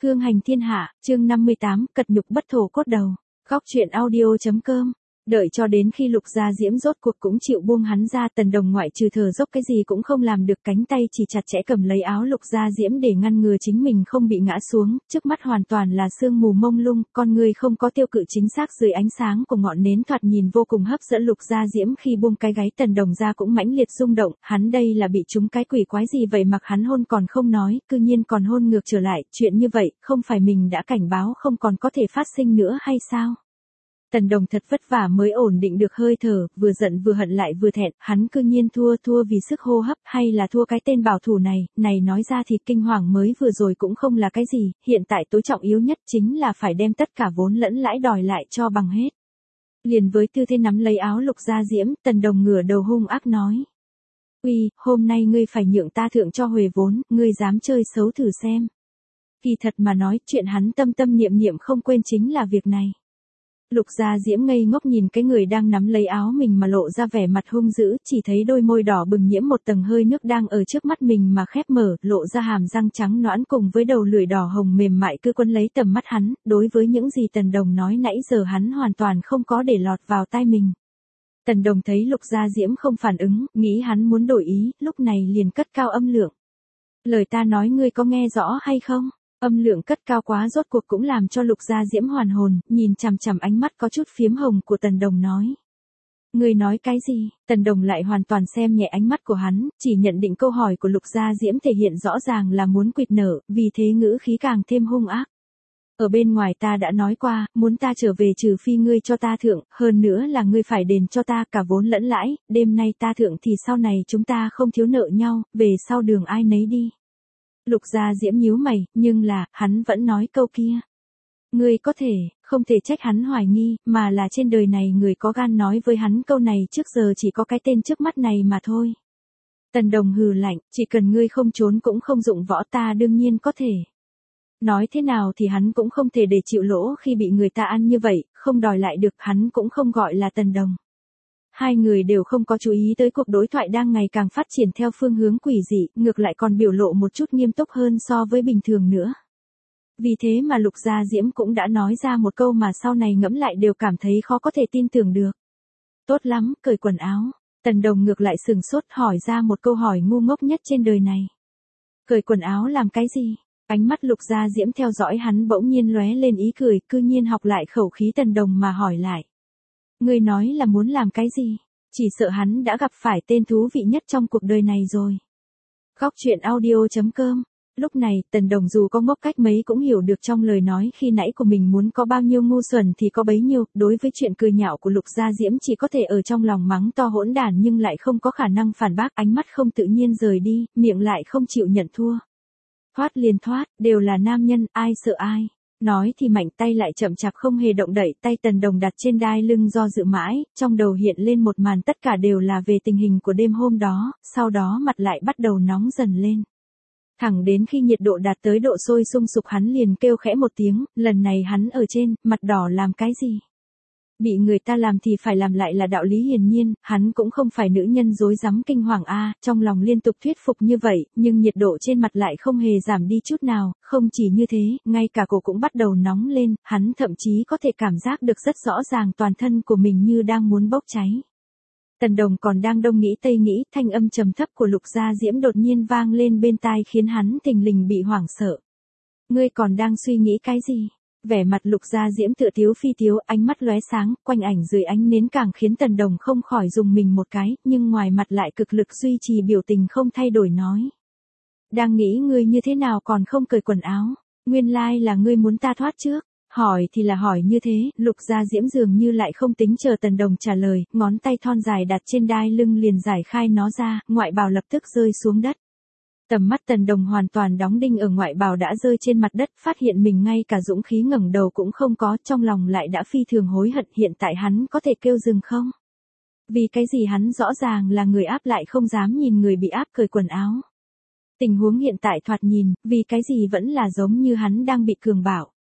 Hương hành thiên hạ, chương 58, cật nhục bất thổ cốt đầu. Góc truyện audio.com. Đợi cho đến khi Lục Gia Diễm rốt cuộc cũng chịu buông hắn ra, Tần Đồng ngoại trừ thở dốc cái gì cũng không làm được, cánh tay chỉ chặt chẽ cầm lấy áo Lục Gia Diễm để ngăn ngừa chính mình không bị ngã xuống, trước mắt hoàn toàn là sương mù mông lung, con người không có tiêu cự chính xác dưới ánh sáng của ngọn nến thoạt nhìn vô cùng hấp dẫn. Lục Gia Diễm khi buông cái gáy Tần Đồng ra cũng mãnh liệt rung động, hắn đây là bị trúng cái quỷ quái gì vậy, mặc hắn hôn còn không nói, cư nhiên còn hôn ngược trở lại, chuyện như vậy, không phải mình đã cảnh báo không còn có thể phát sinh nữa hay sao? Tần Đồng thật vất vả mới ổn định được hơi thở, vừa giận vừa hận lại vừa thẹn, hắn cư nhiên thua vì sức hô hấp, hay là thua cái tên bảo thủ này nói ra thì kinh hoàng mới vừa rồi cũng không là cái gì, hiện tại tối trọng yếu nhất chính là phải đem tất cả vốn lẫn lãi đòi lại cho bằng hết. Liền với tư thế nắm lấy áo Lục Gia Diễm, Tần Đồng ngửa đầu hung ác nói. Uy, hôm nay ngươi phải nhượng ta thượng cho huề vốn, ngươi dám chơi xấu thử xem. Kỳ thật mà nói, chuyện hắn tâm tâm niệm niệm không quên chính là việc này. Lục Gia Diễm ngây ngốc nhìn cái người đang nắm lấy áo mình mà lộ ra vẻ mặt hung dữ, chỉ thấy đôi môi đỏ bừng nhiễm một tầng hơi nước đang ở trước mắt mình mà khép mở, lộ ra hàm răng trắng nõn cùng với đầu lưỡi đỏ hồng mềm mại cứ quấn lấy tầm mắt hắn, đối với những gì Tần Đồng nói nãy giờ hắn hoàn toàn không có để lọt vào tai mình. Tần Đồng thấy Lục Gia Diễm không phản ứng, nghĩ hắn muốn đổi ý, lúc này liền cất cao âm lượng. Lời ta nói ngươi có nghe rõ hay không? Âm lượng cất cao quá rốt cuộc cũng làm cho Lục Gia Diễm hoàn hồn, nhìn chằm chằm ánh mắt có chút phiếm hồng của Tần Đồng nói. Ngươi nói cái gì? Tần Đồng lại hoàn toàn xem nhẹ ánh mắt của hắn, chỉ nhận định câu hỏi của Lục Gia Diễm thể hiện rõ ràng là muốn quỵt nở, vì thế ngữ khí càng thêm hung ác. Ở bên ngoài ta đã nói qua, muốn ta trở về trừ phi ngươi cho ta thượng, hơn nữa là ngươi phải đền cho ta cả vốn lẫn lãi, đêm nay ta thượng thì sau này chúng ta không thiếu nợ nhau, về sau đường ai nấy đi. Lục Gia Diễm nhíu mày, nhưng là, hắn vẫn nói câu kia. Ngươi có thể, không thể trách hắn hoài nghi, mà là trên đời này người có gan nói với hắn câu này trước giờ chỉ có cái tên trước mắt này mà thôi. Tần Đồng hừ lạnh, chỉ cần ngươi không trốn cũng không dụng võ ta đương nhiên có thể. Nói thế nào thì hắn cũng không thể để chịu lỗ khi bị người ta ăn như vậy, không đòi lại được, hắn cũng không gọi là Tần Đồng. Hai người đều không có chú ý tới cuộc đối thoại đang ngày càng phát triển theo phương hướng quỷ dị, ngược lại còn biểu lộ một chút nghiêm túc hơn so với bình thường nữa. Vì thế mà Lục Gia Diễm cũng đã nói ra một câu mà sau này ngẫm lại đều cảm thấy khó có thể tin tưởng được. Tốt lắm, cởi quần áo. Tần Đồng ngược lại sừng sốt hỏi ra một câu hỏi ngu ngốc nhất trên đời này. Cởi quần áo làm cái gì? Ánh mắt Lục Gia Diễm theo dõi hắn bỗng nhiên lóe lên ý cười, cư nhiên học lại khẩu khí Tần Đồng mà hỏi lại. Ngươi nói là muốn làm cái gì? Chỉ sợ hắn đã gặp phải tên thú vị nhất trong cuộc đời này rồi. Góc truyện audio.com. Lúc này, Tần Đồng dù có ngốc cách mấy cũng hiểu được trong lời nói khi nãy của mình muốn có bao nhiêu ngu xuẩn thì có bấy nhiêu, đối với chuyện cười nhạo của Lục Gia Diễm chỉ có thể ở trong lòng mắng to hỗn đản nhưng lại không có khả năng phản bác, ánh mắt không tự nhiên rời đi, miệng lại không chịu nhận thua. Thoát liền thoát, đều là nam nhân, ai sợ ai. Nói thì mạnh tay lại chậm chạp không hề động đậy, tay Tần Đồng đặt trên đai lưng do dự mãi, trong đầu hiện lên một màn tất cả đều là về tình hình của đêm hôm đó, sau đó mặt lại bắt đầu nóng dần lên. Thẳng đến khi nhiệt độ đạt tới độ sôi sung sục hắn liền kêu khẽ một tiếng, lần này hắn ở trên, mặt đỏ làm cái gì? Bị người ta làm thì phải làm lại là đạo lý hiển nhiên, hắn cũng không phải nữ nhân dối rắm kinh hoàng trong lòng liên tục thuyết phục như vậy, nhưng nhiệt độ trên mặt lại không hề giảm đi chút nào, không chỉ như thế, ngay cả cổ cũng bắt đầu nóng lên, hắn thậm chí có thể cảm giác được rất rõ ràng toàn thân của mình như đang muốn bốc cháy. Tần Đồng còn đang đông nghĩ tây nghĩ, thanh âm trầm thấp của Lục Gia Diễm đột nhiên vang lên bên tai khiến hắn thình lình bị hoảng sợ. Ngươi còn đang suy nghĩ cái gì? Vẻ mặt Lục Gia Diễm tựa thiếu phi thiếu, ánh mắt lóe sáng, quanh ảnh dưới ánh nến càng khiến Tần Đồng không khỏi dùng mình một cái, nhưng ngoài mặt lại cực lực duy trì biểu tình không thay đổi nói. Đang nghĩ ngươi như thế nào còn không cởi quần áo, nguyên lai là ngươi muốn ta thoát trước. Hỏi thì là hỏi như thế, Lục Gia Diễm dường như lại không tính chờ Tần Đồng trả lời, ngón tay thon dài đặt trên đai lưng liền giải khai nó ra, ngoại bào lập tức rơi xuống đất. Tầm mắt Tần Đồng hoàn toàn đóng đinh ở ngoại bào đã rơi trên mặt đất, phát hiện mình ngay cả dũng khí ngẩng đầu cũng không có, trong lòng lại đã phi thường hối hận, hiện tại hắn có thể kêu dừng không? Vì cái gì hắn rõ ràng là người áp lại không dám nhìn người bị áp cởi quần áo. Tình huống hiện tại thoạt nhìn, vì cái gì vẫn là giống như hắn đang bị cường bạo.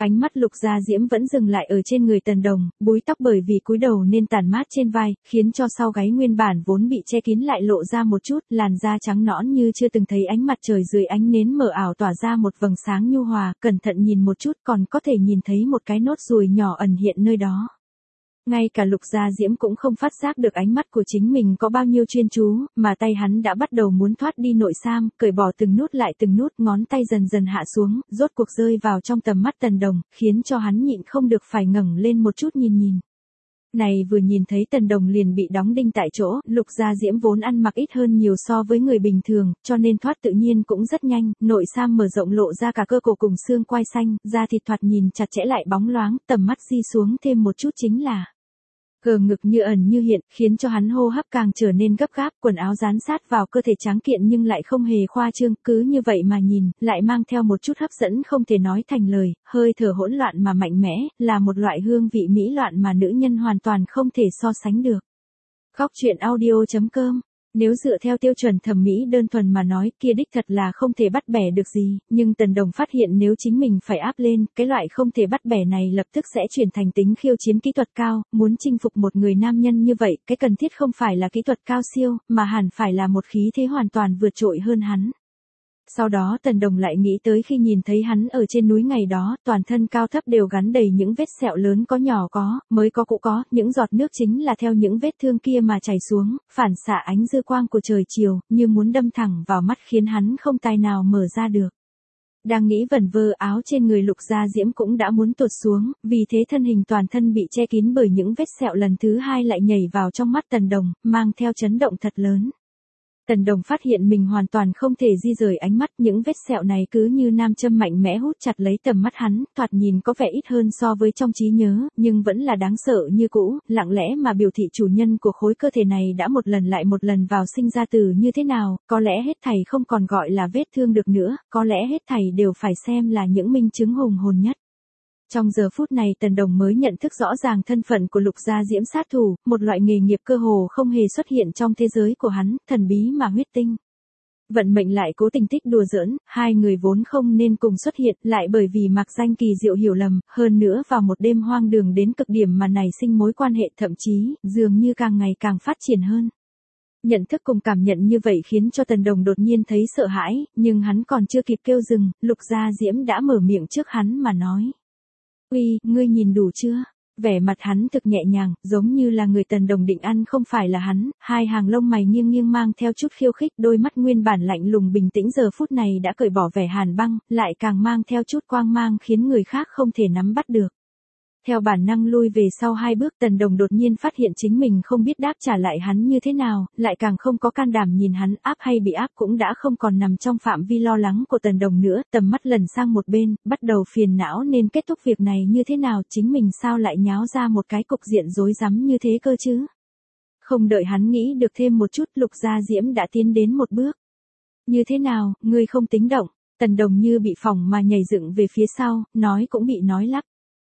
Ánh mắt Lục Gia Diễm vẫn dừng lại ở trên người Tần Đồng, búi tóc bởi vì cúi đầu nên tản mát trên vai, khiến cho sau gáy nguyên bản vốn bị che kín lại lộ ra một chút, làn da trắng nõn như chưa từng thấy ánh mặt trời dưới ánh nến mờ ảo tỏa ra một vầng sáng nhu hòa, cẩn thận nhìn một chút còn có thể nhìn thấy một cái nốt ruồi nhỏ ẩn hiện nơi đó. Ngay cả Lục Gia Diễm cũng không phát giác được ánh mắt của chính mình có bao nhiêu chuyên chú, mà tay hắn đã bắt đầu muốn thoát đi nội sam, cởi bỏ từng nút lại từng nút, ngón tay dần dần hạ xuống, rốt cuộc rơi vào trong tầm mắt Tần Đồng, khiến cho hắn nhịn không được phải ngẩng lên một chút nhìn. Này vừa nhìn thấy Tần Đồng liền bị đóng đinh tại chỗ, Lục Gia Diễm vốn ăn mặc ít hơn nhiều so với người bình thường, cho nên thoát tự nhiên cũng rất nhanh, nội sam mở rộng lộ ra cả cơ cổ cùng xương quai xanh, da thịt thoạt nhìn chặt chẽ lại bóng loáng, tầm mắt di xuống thêm một chút chính là gờ ngực như ẩn như hiện, khiến cho hắn hô hấp càng trở nên gấp gáp, quần áo dán sát vào cơ thể trắng kiện nhưng lại không hề khoa trương, cứ như vậy mà nhìn, lại mang theo một chút hấp dẫn không thể nói thành lời, hơi thở hỗn loạn mà mạnh mẽ, là một loại hương vị mỹ loạn mà nữ nhân hoàn toàn không thể so sánh được. Góc truyện audio.com. Nếu dựa theo tiêu chuẩn thẩm mỹ đơn thuần mà nói kia đích thật là không thể bắt bẻ được gì, nhưng Tần Đồng phát hiện nếu chính mình phải áp lên, cái loại không thể bắt bẻ này lập tức sẽ chuyển thành tính khiêu chiến kỹ thuật cao, muốn chinh phục một người nam nhân như vậy, cái cần thiết không phải là kỹ thuật cao siêu, mà hẳn phải là một khí thế hoàn toàn vượt trội hơn hắn. Sau đó Tần Đồng lại nghĩ tới khi nhìn thấy hắn ở trên núi ngày đó, toàn thân cao thấp đều gắn đầy những vết sẹo lớn có nhỏ có, mới có cũ có, những giọt nước chính là theo những vết thương kia mà chảy xuống, phản xạ ánh dư quang của trời chiều, như muốn đâm thẳng vào mắt khiến hắn không tài nào mở ra được. Đang nghĩ vẩn vơ áo trên người Lục Gia Diễm cũng đã muốn tuột xuống, vì thế thân hình toàn thân bị che kín bởi những vết sẹo lần thứ hai lại nhảy vào trong mắt Tần Đồng, mang theo chấn động thật lớn. Tần Đồng phát hiện mình hoàn toàn không thể di rời ánh mắt, những vết sẹo này cứ như nam châm mạnh mẽ hút chặt lấy tầm mắt hắn, thoạt nhìn có vẻ ít hơn so với trong trí nhớ, nhưng vẫn là đáng sợ như cũ, lặng lẽ mà biểu thị chủ nhân của khối cơ thể này đã một lần lại một lần vào sinh ra tử như thế nào, có lẽ hết thảy không còn gọi là vết thương được nữa, có lẽ hết thảy đều phải xem là những minh chứng hùng hồn nhất. Trong giờ phút này Tần Đồng mới nhận thức rõ ràng thân phận của Lục Gia Diễm sát thủ, một loại nghề nghiệp cơ hồ không hề xuất hiện trong thế giới của hắn, thần bí mà huyết tinh. Vận mệnh lại cố tình thích đùa giỡn, hai người vốn không nên cùng xuất hiện, lại bởi vì mặc danh kỳ diệu hiểu lầm, hơn nữa vào một đêm hoang đường đến cực điểm mà nảy sinh mối quan hệ thậm chí, dường như càng ngày càng phát triển hơn. Nhận thức cùng cảm nhận như vậy khiến cho Tần Đồng đột nhiên thấy sợ hãi, nhưng hắn còn chưa kịp kêu dừng, Lục Gia Diễm đã mở miệng trước hắn mà nói. Uy, ngươi nhìn đủ chưa? Vẻ mặt hắn thực nhẹ nhàng, giống như là người Tần Đồng định ăn không phải là hắn, hai hàng lông mày nghiêng nghiêng mang theo chút khiêu khích, đôi mắt nguyên bản lạnh lùng bình tĩnh giờ phút này đã cởi bỏ vẻ hàn băng, lại càng mang theo chút quang mang khiến người khác không thể nắm bắt được. Theo bản năng lui về sau hai bước Tần Đồng đột nhiên phát hiện chính mình không biết đáp trả lại hắn như thế nào, lại càng không có can đảm nhìn hắn áp hay bị áp cũng đã không còn nằm trong phạm vi lo lắng của Tần Đồng nữa, tầm mắt lần sang một bên, bắt đầu phiền não nên kết thúc việc này như thế nào, chính mình sao lại nháo ra một cái cục diện rối rắm như thế cơ chứ. Không đợi hắn nghĩ được thêm một chút Lục Gia Diễm đã tiến đến một bước. Như thế nào, ngươi không tính động, Tần Đồng như bị phỏng mà nhảy dựng về phía sau, nói cũng bị nói lắp.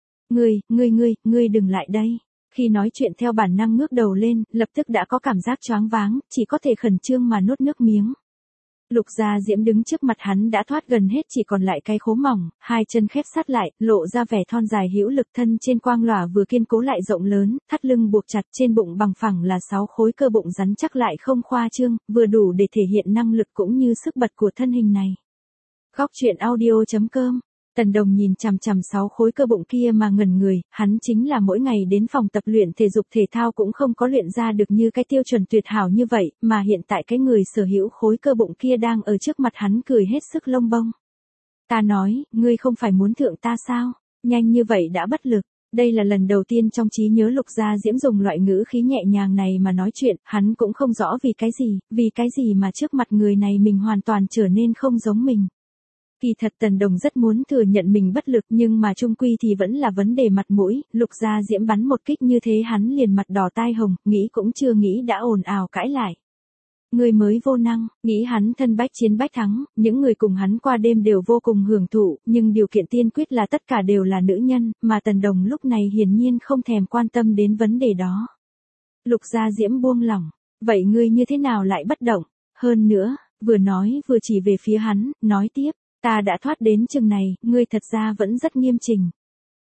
Ngươi đừng lại đây. Khi nói chuyện theo bản năng ngước đầu lên, lập tức đã có cảm giác choáng váng, chỉ có thể khẩn trương mà nuốt nước miếng. Lục Gia Diễm đứng trước mặt hắn đã thoát gần hết chỉ còn lại cái khố mỏng, hai chân khép sát lại, lộ ra vẻ thon dài hữu lực thân trên quang lòa vừa kiên cố lại rộng lớn, thắt lưng buộc chặt trên bụng bằng phẳng là 6 khối cơ bụng rắn chắc lại không khoa trương, vừa đủ để thể hiện năng lực cũng như sức bật của thân hình này. Góc truyện audio.com. Tần Đồng nhìn chằm chằm 6 khối cơ bụng kia mà ngẩn người, hắn chính là mỗi ngày đến phòng tập luyện thể dục thể thao cũng không có luyện ra được như cái tiêu chuẩn tuyệt hảo như vậy, mà hiện tại cái người sở hữu khối cơ bụng kia đang ở trước mặt hắn cười hết sức lông bông. Ta nói, ngươi không phải muốn thượng ta sao? Nhanh như vậy đã bất lực. Đây là lần đầu tiên trong trí nhớ Lục Gia Diễm dùng loại ngữ khí nhẹ nhàng này mà nói chuyện, hắn cũng không rõ vì cái gì mà trước mặt người này mình hoàn toàn trở nên không giống mình. Kỳ thật Tần Đồng rất muốn thừa nhận mình bất lực nhưng mà chung quy thì vẫn là vấn đề mặt mũi, Lục Gia Diễm bắn một kích như thế hắn liền mặt đỏ tai hồng, nghĩ cũng chưa nghĩ đã ồn ào cãi lại. Người mới vô năng, nghĩ hắn thân bách chiến bách thắng, những người cùng hắn qua đêm đều vô cùng hưởng thụ, nhưng điều kiện tiên quyết là tất cả đều là nữ nhân, mà Tần Đồng lúc này hiển nhiên không thèm quan tâm đến vấn đề đó. Lục Gia Diễm buông lỏng, vậy ngươi như thế nào lại bất động, hơn nữa, vừa nói vừa chỉ về phía hắn, nói tiếp. Ta đã thoát đến chừng này, ngươi thật ra vẫn rất nghiêm chỉnh.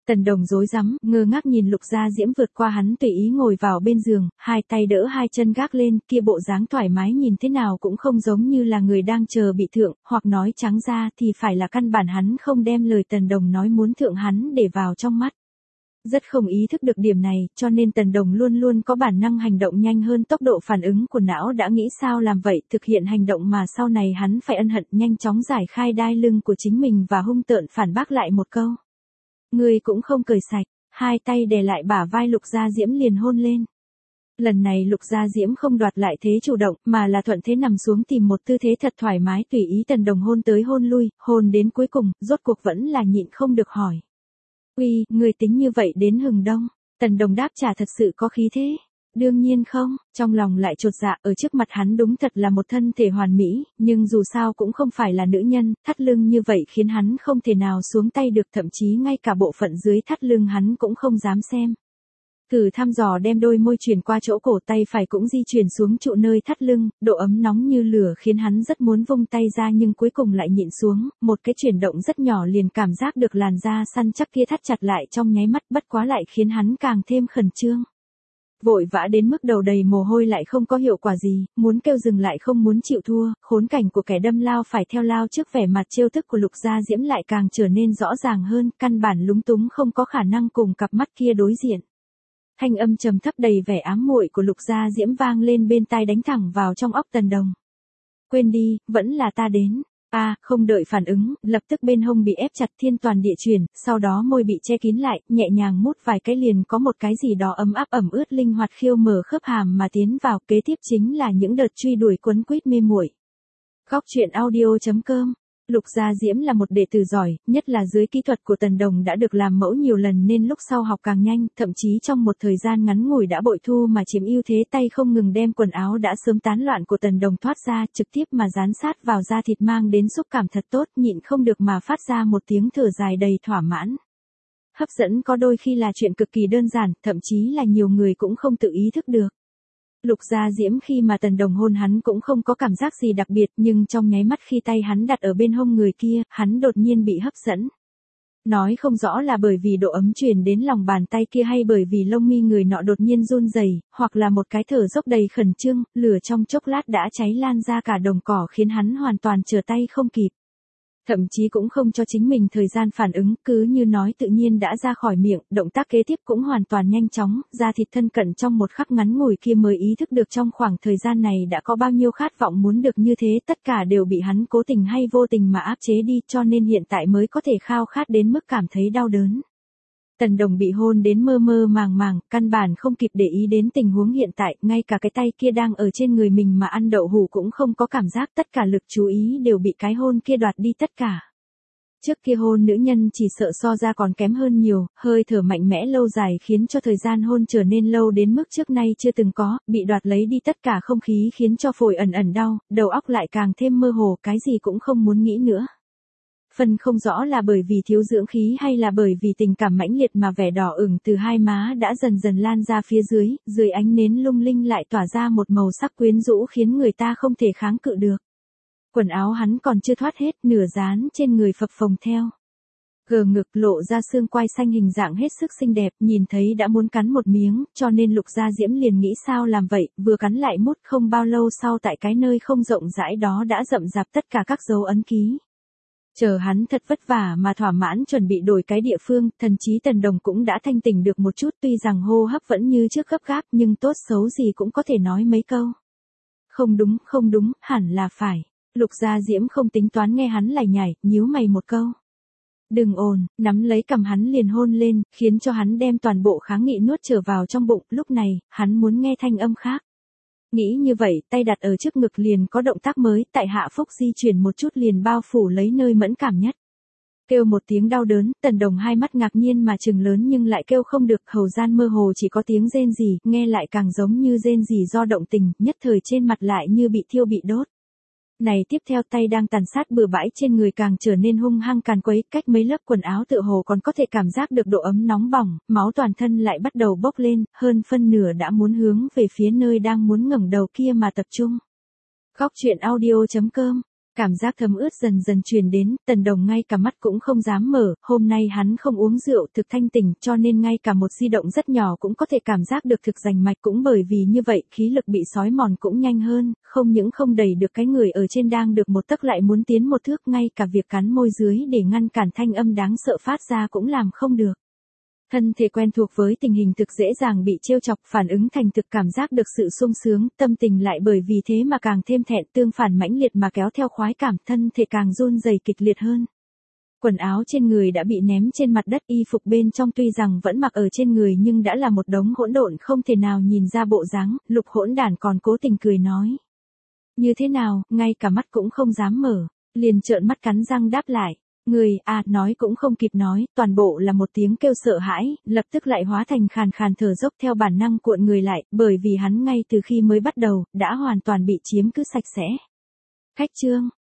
Tần Đồng rối rắm, ngơ ngác nhìn Lục Gia Diễm vượt qua hắn tùy ý ngồi vào bên giường, hai tay đỡ hai chân gác lên, kia bộ dáng thoải mái nhìn thế nào cũng không giống như là người đang chờ bị thượng, hoặc nói trắng ra thì phải là căn bản hắn không đem lời Tần Đồng nói muốn thượng hắn để vào trong mắt. Rất không ý thức được điểm này, cho nên Tần Đồng luôn luôn có bản năng hành động nhanh hơn tốc độ phản ứng của não đã nghĩ sao làm vậy, thực hiện hành động mà sau này hắn phải ân hận, nhanh chóng giải khai đai lưng của chính mình và hung tợn phản bác lại một câu. Ngươi cũng không cởi sạch, hai tay đè lại bả vai Lục Gia Diễm liền hôn lên. Lần này Lục Gia Diễm không đoạt lại thế chủ động, mà là thuận thế nằm xuống tìm một tư thế thật thoải mái tùy ý Tần Đồng hôn tới hôn lui, hôn đến cuối cùng, rốt cuộc vẫn là nhịn không được hỏi. Uy, người tính như vậy đến hừng đông. Tần Đồng đáp trả thật sự có khí thế. Đương nhiên không, trong lòng lại chột dạ, ở trước mặt hắn đúng thật là một thân thể hoàn mỹ, nhưng dù sao cũng không phải là nữ nhân, thắt lưng như vậy khiến hắn không thể nào xuống tay được, thậm chí ngay cả bộ phận dưới thắt lưng hắn cũng không dám xem. Thử thăm dò đem đôi môi chuyển qua chỗ cổ, tay phải cũng di chuyển xuống trụ nơi thắt lưng, độ ấm nóng như lửa khiến hắn rất muốn vung tay ra nhưng cuối cùng lại nhịn xuống, một cái chuyển động rất nhỏ liền cảm giác được làn da săn chắc kia thắt chặt lại trong nháy mắt, bất quá lại khiến hắn càng thêm khẩn trương. Vội vã đến mức đầu đầy mồ hôi lại không có hiệu quả gì, muốn kêu dừng lại không muốn chịu thua, khốn cảnh của kẻ đâm lao phải theo lao trước, vẻ mặt trêu tức của Lục Gia Diễm lại càng trở nên rõ ràng hơn, căn bản lúng túng không có khả năng cùng cặp mắt kia đối diện. Thanh âm trầm thấp đầy vẻ ám muội của Lục Gia Diễm vang lên bên tai đánh thẳng vào trong óc Tần Đồng. Quên đi, vẫn là ta đến. Không đợi phản ứng, lập tức bên hông bị ép chặt thiên toàn địa chuyển, sau đó môi bị che kín lại, nhẹ nhàng mút vài cái liền có một cái gì đó ấm áp ẩm ướt linh hoạt khiêu mở khớp hàm mà tiến vào, kế tiếp chính là những đợt truy đuổi quấn quýt mê muội. Góc truyện audio.com. Lục Gia Diễm là một đệ tử giỏi, nhất là dưới kỹ thuật của Tần Đồng đã được làm mẫu nhiều lần nên lúc sau học càng nhanh, thậm chí trong một thời gian ngắn ngủi đã bội thu mà chiếm ưu thế, tay không ngừng đem quần áo đã sớm tán loạn của Tần Đồng thoát ra, trực tiếp mà dán sát vào da thịt mang đến xúc cảm thật tốt, nhịn không được mà phát ra một tiếng thở dài đầy thỏa mãn. Hấp dẫn có đôi khi là chuyện cực kỳ đơn giản, thậm chí là nhiều người cũng không tự ý thức được. Lục Gia Diễm khi mà Tần Đồng hôn hắn cũng không có cảm giác gì đặc biệt, nhưng trong nháy mắt khi tay hắn đặt ở bên hông người kia, hắn đột nhiên bị hấp dẫn. Nói không rõ là bởi vì độ ấm truyền đến lòng bàn tay kia hay bởi vì lông mi người nọ đột nhiên run rẩy, hoặc là một cái thở dốc đầy khẩn trương, lửa trong chốc lát đã cháy lan ra cả đồng cỏ khiến hắn hoàn toàn trở tay không kịp. Thậm chí cũng không cho chính mình thời gian phản ứng, cứ như nói tự nhiên đã ra khỏi miệng, động tác kế tiếp cũng hoàn toàn nhanh chóng, da thịt thân cận trong một khắc ngắn ngủi kia mới ý thức được trong khoảng thời gian này đã có bao nhiêu khát vọng muốn được như thế, tất cả đều bị hắn cố tình hay vô tình mà áp chế đi, cho nên hiện tại mới có thể khao khát đến mức cảm thấy đau đớn. Tần Đồng bị hôn đến mơ mơ màng màng, căn bản không kịp để ý đến tình huống hiện tại, ngay cả cái tay kia đang ở trên người mình mà ăn đậu hũ cũng không có cảm giác, tất cả lực chú ý đều bị cái hôn kia đoạt đi tất cả. Trước kia hôn nữ nhân chỉ sợ so ra còn kém hơn nhiều, hơi thở mạnh mẽ lâu dài khiến cho thời gian hôn trở nên lâu đến mức trước nay chưa từng có, bị đoạt lấy đi tất cả không khí khiến cho phổi ẩn ẩn đau, đầu óc lại càng thêm mơ hồ, cái gì cũng không muốn nghĩ nữa. Phân không rõ là bởi vì thiếu dưỡng khí hay là bởi vì tình cảm mãnh liệt mà vẻ đỏ ửng từ hai má đã dần dần lan ra phía dưới ánh nến lung linh lại tỏa ra một màu sắc quyến rũ khiến người ta không thể kháng cự được. Quần áo hắn còn chưa thoát hết, nửa dán trên người phập phồng theo. Gờ ngực lộ ra xương quai xanh hình dạng hết sức xinh đẹp, nhìn thấy đã muốn cắn một miếng, cho nên Lục Gia Diễm liền nghĩ sao làm vậy, vừa cắn lại mút, không bao lâu sau tại cái nơi không rộng rãi đó đã rậm rạp tất cả các dấu ấn ký. Chờ hắn thật vất vả mà thỏa mãn chuẩn bị đổi cái địa phương, thần chí Tần Đồng cũng đã thanh tỉnh được một chút, tuy rằng hô hấp vẫn như trước gấp gáp nhưng tốt xấu gì cũng có thể nói mấy câu. Không đúng, hẳn là phải. Lục Gia Diễm không tính toán nghe hắn lải nhải, nhíu mày một câu. Đừng ồn, nắm lấy cằm hắn liền hôn lên, khiến cho hắn đem toàn bộ kháng nghị nuốt trở vào trong bụng, lúc này, hắn muốn nghe thanh âm khác. Nghĩ như vậy, tay đặt ở trước ngực liền có động tác mới, tại hạ phúc di chuyển một chút liền bao phủ lấy nơi mẫn cảm nhất. Kêu một tiếng đau đớn, Tần Đồng hai mắt ngạc nhiên mà trừng lớn nhưng lại kêu không được, hầu gian mơ hồ chỉ có tiếng rên rỉ, nghe lại càng giống như rên rỉ do động tình, nhất thời trên mặt lại như bị thiêu bị đốt. Này tiếp theo tay đang tàn sát bừa bãi trên người càng trở nên hung hăng càn quấy, cách mấy lớp quần áo tựa hồ còn có thể cảm giác được độ ấm nóng bỏng, máu toàn thân lại bắt đầu bốc lên, hơn phân nửa đã muốn hướng về phía nơi đang muốn ngẩng đầu kia mà tập trung. Góc truyện audio.com Cảm giác thấm ướt dần dần truyền đến, Tần Đồng ngay cả mắt cũng không dám mở, hôm nay hắn không uống rượu thực thanh tỉnh cho nên ngay cả một di động rất nhỏ cũng có thể cảm giác được thực rành mạch, cũng bởi vì như vậy khí lực bị xói mòn cũng nhanh hơn, không những không đẩy được cái người ở trên đang được một tấc lại muốn tiến một thước, ngay cả việc cắn môi dưới để ngăn cản thanh âm đáng sợ phát ra cũng làm không được. Thân thể quen thuộc với tình hình thực dễ dàng bị trêu chọc, phản ứng thành thực, cảm giác được sự sung sướng, tâm tình lại bởi vì thế mà càng thêm thẹn, tương phản mãnh liệt mà kéo theo khoái cảm, thân thể càng run rẩy kịch liệt hơn. Quần áo trên người đã bị ném trên mặt đất, y phục bên trong tuy rằng vẫn mặc ở trên người nhưng đã là một đống hỗn độn không thể nào nhìn ra bộ dáng, Lục Hỗn Đản còn cố tình cười nói. Như thế nào, ngay cả mắt cũng không dám mở, liền trợn mắt cắn răng đáp lại. Người, nói cũng không kịp nói, toàn bộ là một tiếng kêu sợ hãi, lập tức lại hóa thành khàn khàn thở dốc theo bản năng cuộn người lại, bởi vì hắn ngay từ khi mới bắt đầu, đã hoàn toàn bị chiếm cứ sạch sẽ. Khách trương,